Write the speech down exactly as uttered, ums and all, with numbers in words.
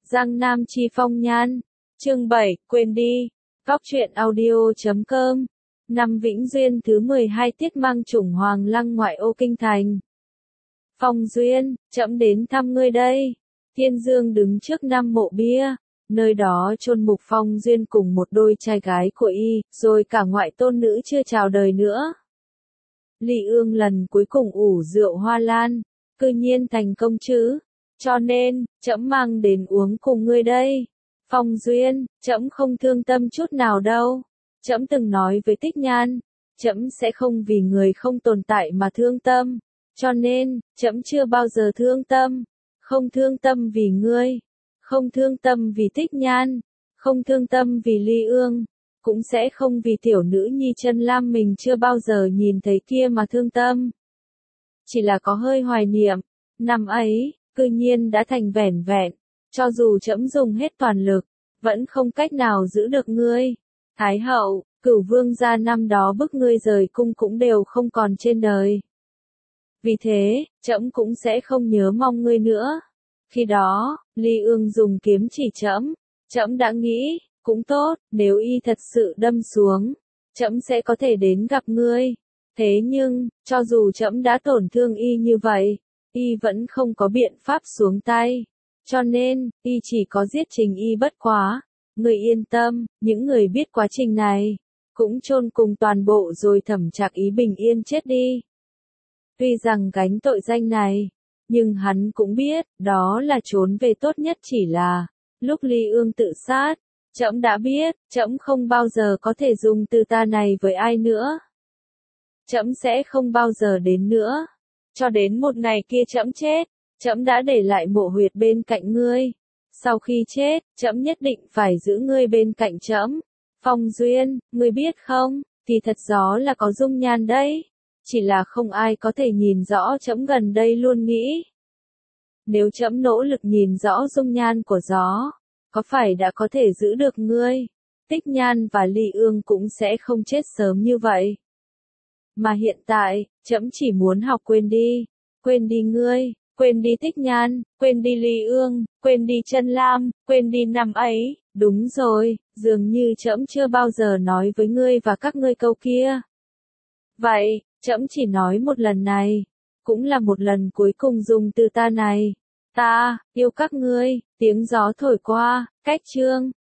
Giang Nam chi phong nhan. Chương bảy, quên đi. Góc truyện audio chấm com. Năm Vĩnh Duyên thứ mười hai tiết mang chủng Hoàng Lăng ngoại ô kinh thành. Phong Duyên, trẫm đến thăm ngươi đây. Thiên Dương đứng trước năm mộ bia, nơi đó chôn Mục Phong Duyên cùng một đôi trai gái của y, rồi cả ngoại tôn nữ chưa chào đời nữa. Ly Ương lần cuối cùng ủ rượu hoa lan, cư nhiên thành công chứ, cho nên, trẫm mang đến uống cùng ngươi đây. Phong Duyên, trẫm không thương tâm chút nào đâu. Trẫm từng nói với Tích Nhan, trẫm sẽ không vì người không tồn tại mà thương tâm, cho nên, trẫm chưa bao giờ thương tâm. Không thương tâm vì ngươi, không thương tâm vì Tích Nhan, không thương tâm vì Ly Ương, cũng sẽ không vì tiểu nữ nhi chân lam mình chưa bao giờ nhìn thấy kia mà thương tâm. Chỉ là có hơi hoài niệm, năm ấy, cư nhiên đã thành vẻn vẹn, cho dù trẫm dùng hết toàn lực, vẫn không cách nào giữ được ngươi. Thái hậu, Cửu vương gia năm đó bức ngươi rời cung cũng đều không còn trên đời. Vì thế, trẫm cũng sẽ không nhớ mong ngươi nữa. Khi đó, Ly Ương dùng kiếm chỉ trẫm, trẫm đã nghĩ, cũng tốt, nếu y thật sự đâm xuống, trẫm sẽ có thể đến gặp ngươi. Thế nhưng, cho dù trẫm đã tổn thương y như vậy, y vẫn không có biện pháp xuống tay. Cho nên, y chỉ có giết Trình Y bất quá. Ngươi yên tâm, những người biết quá trình này, cũng chôn cùng toàn bộ rồi Thẩm Trạc Ý bình yên chết đi. Tuy rằng gánh tội danh này, nhưng hắn cũng biết, đó là trốn về tốt nhất, chỉ là, lúc Ly Ương tự sát, trẫm đã biết, trẫm không bao giờ có thể dùng từ ta này với ai nữa. Trẫm sẽ không bao giờ đến nữa. Cho đến một ngày kia trẫm chết, trẫm đã để lại mộ huyệt bên cạnh ngươi. Sau khi chết, trẫm nhất định phải giữ ngươi bên cạnh trẫm. Phong Duyên, ngươi biết không, thì thật gió là có dung nhan đấy. Chỉ là không ai có thể nhìn rõ trẫm gần đây luôn nghĩ. Nếu trẫm nỗ lực nhìn rõ dung nhan của gió, có phải đã có thể giữ được ngươi? Tích Nhan và Ly Ương cũng sẽ không chết sớm như vậy. Mà hiện tại, trẫm chỉ muốn học quên đi, quên đi ngươi, quên đi Tích Nhan, quên đi Ly Ương, quên đi Chân Lam, quên đi năm ấy. Đúng rồi, dường như trẫm chưa bao giờ nói với ngươi và các ngươi câu kia. Vậy, trẫm chỉ nói một lần này, cũng là một lần cuối cùng dùng từ ta này. Ta, yêu các ngươi. Tiếng gió thổi qua, cách chương.